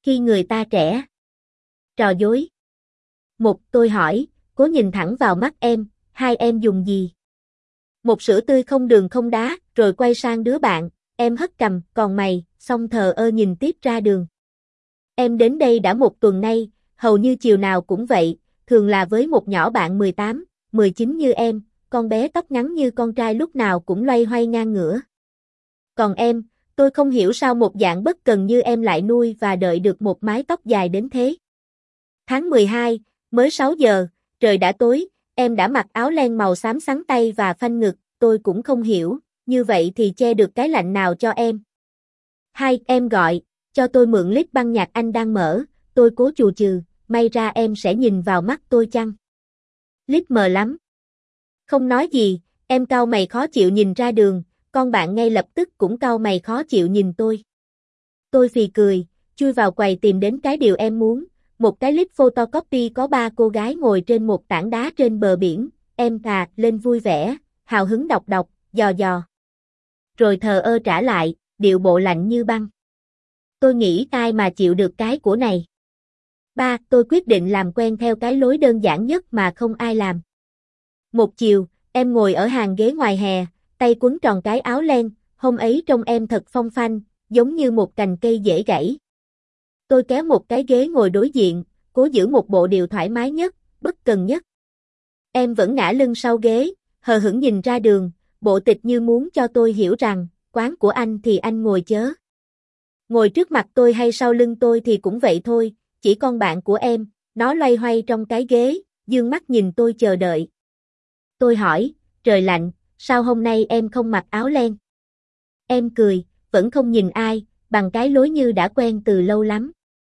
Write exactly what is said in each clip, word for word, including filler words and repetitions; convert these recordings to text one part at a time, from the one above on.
khi người ta trẻ. Trò dối. Một, tôi hỏi, cố nhìn thẳng vào mắt em, hai em dùng gì? Một, sữa tươi không đường không đá, rồi quay sang đứa bạn, em hất cằm, còn mày, xong thờ ơ nhìn tiếp ra đường. Em đến đây đã một tuần nay, hầu như chiều nào cũng vậy, thường là với một nhỏ bạn mười tám, mười chín như em, con bé tóc ngắn như con trai lúc nào cũng loay hoay ngang ngửa. Còn em, tôi không hiểu sao một dạng bất cần như em lại nuôi và đợi được một mái tóc dài đến thế. Tháng mười hai, mới sáu giờ, trời đã tối, em đã mặc áo len màu xám xắn tay và phanh ngực, tôi cũng không hiểu, như vậy thì che được cái lạnh nào cho em. Hai, em gọi, cho tôi mượn lít băng nhạc anh đang mở, tôi cố chù chừ, may ra em sẽ nhìn vào mắt tôi chăng? Lít mờ lắm. Không nói gì, em cau mày khó chịu nhìn ra đường, con bạn ngay lập tức cũng cau mày khó chịu nhìn tôi. Tôi phì cười, chui vào quầy tìm đến cái điều em muốn, một cái list photocopy có ba cô gái ngồi trên một tảng đá trên bờ biển, em thà lên vui vẻ, hào hứng đọc đọc, dò dò. Rồi thờ ơ trả lại, điệu bộ lạnh như băng. Tôi nghĩ ai mà chịu được cái của này. Ba, tôi quyết định làm quen theo cái lối đơn giản nhất mà không ai làm. Một chiều, em ngồi ở hàng ghế ngoài hè, tay quấn tròn cái áo len, hôm ấy trông em thật phong phanh, giống như một cành cây dễ gãy. Tôi kéo một cái ghế ngồi đối diện, cố giữ một bộ điệu thoải mái nhất, bất cần nhất. Em vẫn ngả lưng sau ghế, hờ hững nhìn ra đường, bộ tịch như muốn cho tôi hiểu rằng, quán của anh thì anh ngồi chớ. Ngồi trước mặt tôi hay sau lưng tôi thì cũng vậy thôi, chỉ con bạn của em, nó loay hoay trong cái ghế, dương mắt nhìn tôi chờ đợi. Tôi hỏi, trời lạnh, sao hôm nay em không mặc áo len? Em cười, vẫn không nhìn ai, bằng cái lối như đã quen từ lâu lắm.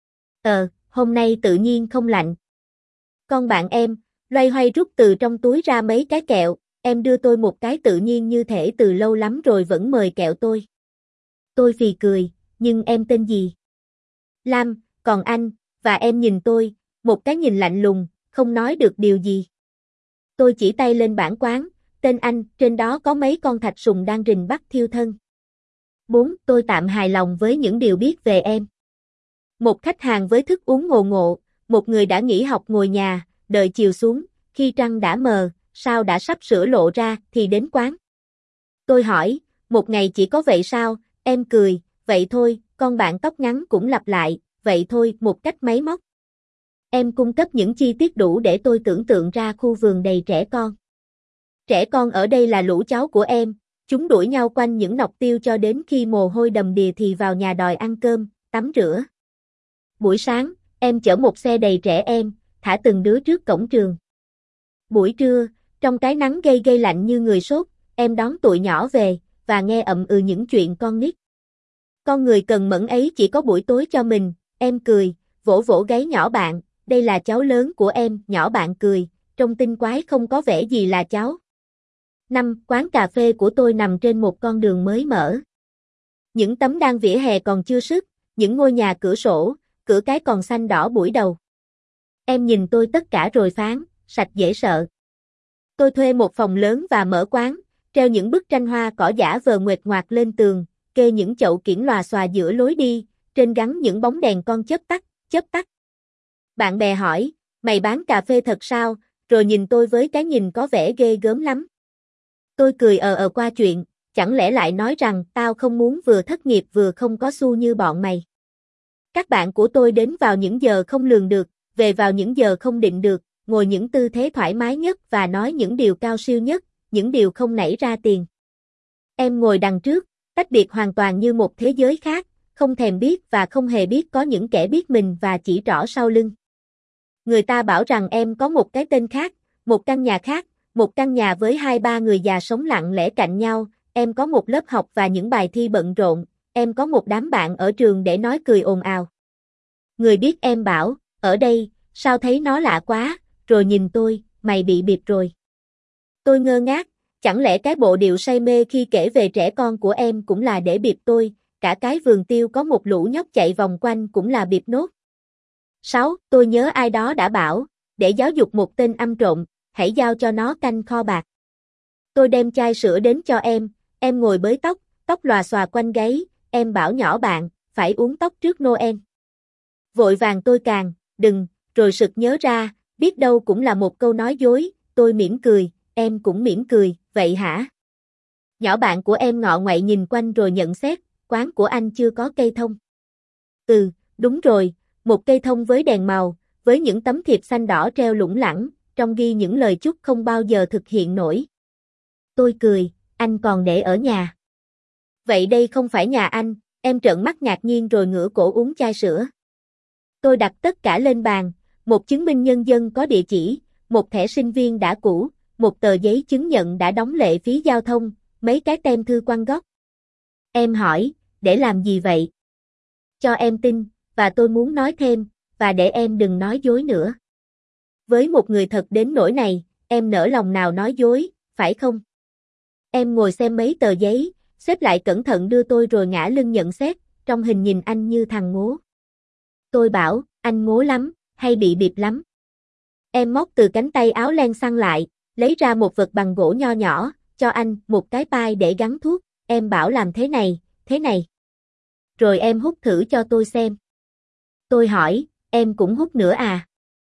Ờ, hôm nay tự nhiên không lạnh. Con bạn em, loay hoay rút từ trong túi ra mấy cái kẹo, em đưa tôi một cái tự nhiên như thể từ lâu lắm rồi vẫn mời kẹo tôi. Tôi phì cười, nhưng em tên gì? Lam, còn anh, và em nhìn tôi, một cái nhìn lạnh lùng, không nói được điều gì. Tôi chỉ tay lên bảng quán, tên anh, trên đó có mấy con thạch sùng đang rình bắt thiêu thân. Bốn, tôi tạm hài lòng với những điều biết về em. Một khách hàng với thức uống ngộ ngộ, một người đã nghỉ học ngồi nhà, đợi chiều xuống, khi trăng đã mờ, sao đã sắp sửa lộ ra thì đến quán. Tôi hỏi, một ngày chỉ có vậy sao, em cười, vậy thôi, con bạn tóc ngắn cũng lặp lại, vậy thôi, một cách máy móc. Em cung cấp những chi tiết đủ để tôi tưởng tượng ra khu vườn đầy trẻ con. Trẻ con ở đây là lũ cháu của em, chúng đuổi nhau quanh những nọc tiêu cho đến khi mồ hôi đầm đìa thì vào nhà đòi ăn cơm, tắm rửa. Buổi sáng, em chở một xe đầy trẻ em, thả từng đứa trước cổng trường. Buổi trưa, trong cái nắng gây gây lạnh như người sốt, em đón tụi nhỏ về, và nghe ậm ừ những chuyện con nít. Con người cần mẫn ấy chỉ có buổi tối cho mình, em cười, vỗ vỗ gáy nhỏ bạn, đây là cháu lớn của em, nhỏ bạn cười, trông tinh quái không có vẻ gì là cháu. Năm, quán cà phê của tôi nằm trên một con đường mới mở. Những tấm đan vỉa hè còn chưa sức, những ngôi nhà cửa sổ, cửa cái còn xanh đỏ buổi đầu. Em nhìn tôi tất cả rồi phán, sạch dễ sợ. Tôi thuê một phòng lớn và mở quán, treo những bức tranh hoa cỏ giả vờ nguệch ngoạc lên tường, kê những chậu kiểng lòa xòa giữa lối đi, trên gắn những bóng đèn con chớp tắt, chớp tắt. Bạn bè hỏi, mày bán cà phê thật sao, rồi nhìn tôi với cái nhìn có vẻ ghê gớm lắm. Tôi cười ờ ờ qua chuyện, chẳng lẽ lại nói rằng tao không muốn vừa thất nghiệp vừa không có xu như bọn mày. Các bạn của tôi đến vào những giờ không lường được, về vào những giờ không định được, ngồi những tư thế thoải mái nhất và nói những điều cao siêu nhất, những điều không nảy ra tiền. Em ngồi đằng trước, tách biệt hoàn toàn như một thế giới khác, không thèm biết và không hề biết có những kẻ biết mình và chỉ trỏ sau lưng. Người ta bảo rằng em có một cái tên khác, một căn nhà khác, một căn nhà với hai ba người già sống lặng lẽ cạnh nhau, em có một lớp học và những bài thi bận rộn, em có một đám bạn ở trường để nói cười ồn ào. Người biết em bảo, ở đây, sao thấy nó lạ quá, rồi nhìn tôi, mày bị bịp rồi. Tôi ngơ ngác, chẳng lẽ cái bộ điệu say mê khi kể về trẻ con của em cũng là để bịp tôi, cả cái vườn tiêu có một lũ nhóc chạy vòng quanh cũng là bịp nốt. Sáu, tôi nhớ ai đó đã bảo, để giáo dục một tên âm trộm, hãy giao cho nó canh kho bạc. Tôi đem chai sữa đến cho em, em ngồi bới tóc, tóc lòa xòa quanh gáy, em bảo nhỏ bạn, phải uống tóc trước Noel. Vội vàng tôi càng, đừng, rồi sực nhớ ra, biết đâu cũng là một câu nói dối, tôi mỉm cười, em cũng mỉm cười, vậy hả? Nhỏ bạn của em ngọ ngoại nhìn quanh rồi nhận xét, quán của anh chưa có cây thông. Ừ, đúng rồi, một cây thông với đèn màu, với những tấm thiệp xanh đỏ treo lủng lẳng, trong ghi những lời chúc không bao giờ thực hiện nổi. Tôi cười, anh còn để ở nhà. Vậy đây không phải nhà anh, em trợn mắt ngạc nhiên rồi ngửa cổ uống chai sữa. Tôi đặt tất cả lên bàn, một chứng minh nhân dân có địa chỉ, một thẻ sinh viên đã cũ, một tờ giấy chứng nhận đã đóng lệ phí giao thông, mấy cái tem thư quăng góc. Em hỏi, để làm gì vậy? Cho em tin, và tôi muốn nói thêm, và để em đừng nói dối nữa. Với một người thật đến nỗi này, em nỡ lòng nào nói dối, phải không? Em ngồi xem mấy tờ giấy, xếp lại cẩn thận đưa tôi rồi ngả lưng nhận xét, trong hình nhìn anh như thằng ngố. Tôi bảo, anh ngố lắm, hay bị bịp lắm. Em móc từ cánh tay áo len xăng lại, lấy ra một vật bằng gỗ nho nhỏ, cho anh một cái pai để gắn thuốc, em bảo làm thế này, thế này. Rồi em hút thử cho tôi xem. Tôi hỏi, em cũng hút nữa à?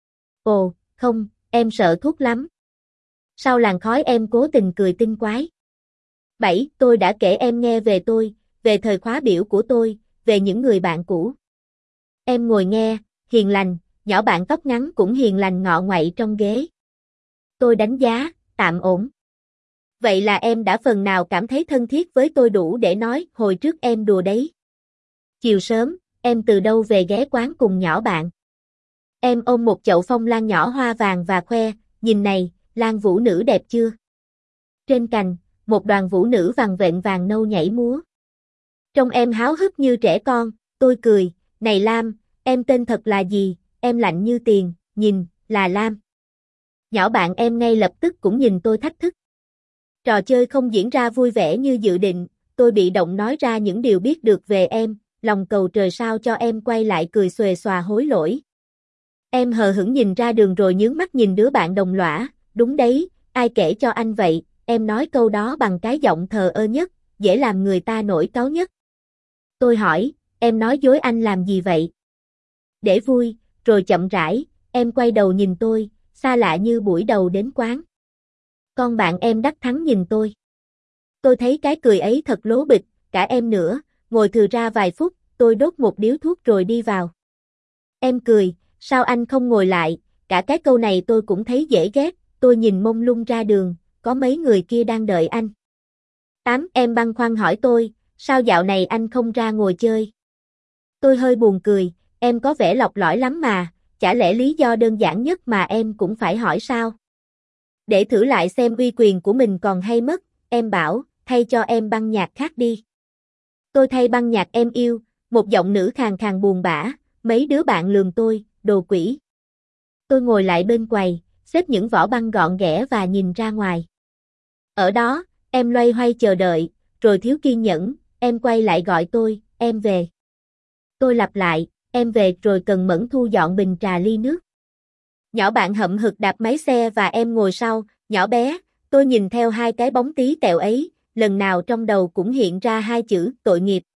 Ồ, không, em sợ thuốc lắm. Sau làn khói em cố tình cười tinh quái. Bảy, tôi đã kể em nghe về tôi, về thời khóa biểu của tôi, về những người bạn cũ. Em ngồi nghe, hiền lành, nhỏ bạn tóc ngắn cũng hiền lành ngọ ngoậy trong ghế. Tôi đánh giá, tạm ổn. Vậy là em đã phần nào cảm thấy thân thiết với tôi đủ để nói hồi trước em đùa đấy. Chiều sớm, em từ đâu về ghé quán cùng nhỏ bạn. Em ôm một chậu phong lan nhỏ hoa vàng và khoe, nhìn này, lan vũ nữ đẹp chưa? Trên cành, một đoàn vũ nữ vằn vện vàng nâu nhảy múa. Trông em háo hức như trẻ con, tôi cười, này Lam, em tên thật là gì, em lạnh như tiền, nhìn, là Lam. Nhỏ bạn em ngay lập tức cũng nhìn tôi thách thức. Trò chơi không diễn ra vui vẻ như dự định, tôi bị động nói ra những điều biết được về em, lòng cầu trời sao cho em quay lại cười xuề xòa hối lỗi. Em hờ hững nhìn ra đường rồi nhướng mắt nhìn đứa bạn đồng lõa, đúng đấy, ai kể cho anh vậy, em nói câu đó bằng cái giọng thờ ơ nhất, dễ làm người ta nổi cáu nhất. Tôi hỏi, em nói dối anh làm gì vậy? Để vui, rồi chậm rãi, em quay đầu nhìn tôi, xa lạ như buổi đầu đến quán. Con bạn em đắc thắng nhìn tôi. Tôi thấy cái cười ấy thật lố bịch, cả em nữa, ngồi thừ ra vài phút, tôi đốt một điếu thuốc rồi đi vào. Em cười, sao anh không ngồi lại, cả cái câu này tôi cũng thấy dễ ghét, tôi nhìn mông lung ra đường, có mấy người kia đang đợi anh. Tám, em băn khoăn hỏi tôi, sao dạo này anh không ra ngồi chơi? Tôi hơi buồn cười, em có vẻ lọc lõi lắm mà, chả lẽ lý do đơn giản nhất mà em cũng phải hỏi sao? Để thử lại xem uy quyền của mình còn hay mất, em bảo, thay cho em băng nhạc khác đi. Tôi thay băng nhạc em yêu, một giọng nữ khàn khàn buồn bã, mấy đứa bạn lườm tôi, đồ quỷ. Tôi ngồi lại bên quầy, xếp những vỏ băng gọn ghẽ và nhìn ra ngoài. Ở đó, em loay hoay chờ đợi, rồi thiếu kiên nhẫn, em quay lại gọi tôi, em về. Tôi lặp lại, em về rồi cần mẫn thu dọn bình trà ly nước. Nhỏ bạn hậm hực đạp máy xe và em ngồi sau, nhỏ bé, tôi nhìn theo hai cái bóng tí tẹo ấy, lần nào trong đầu cũng hiện ra hai chữ tội nghiệp.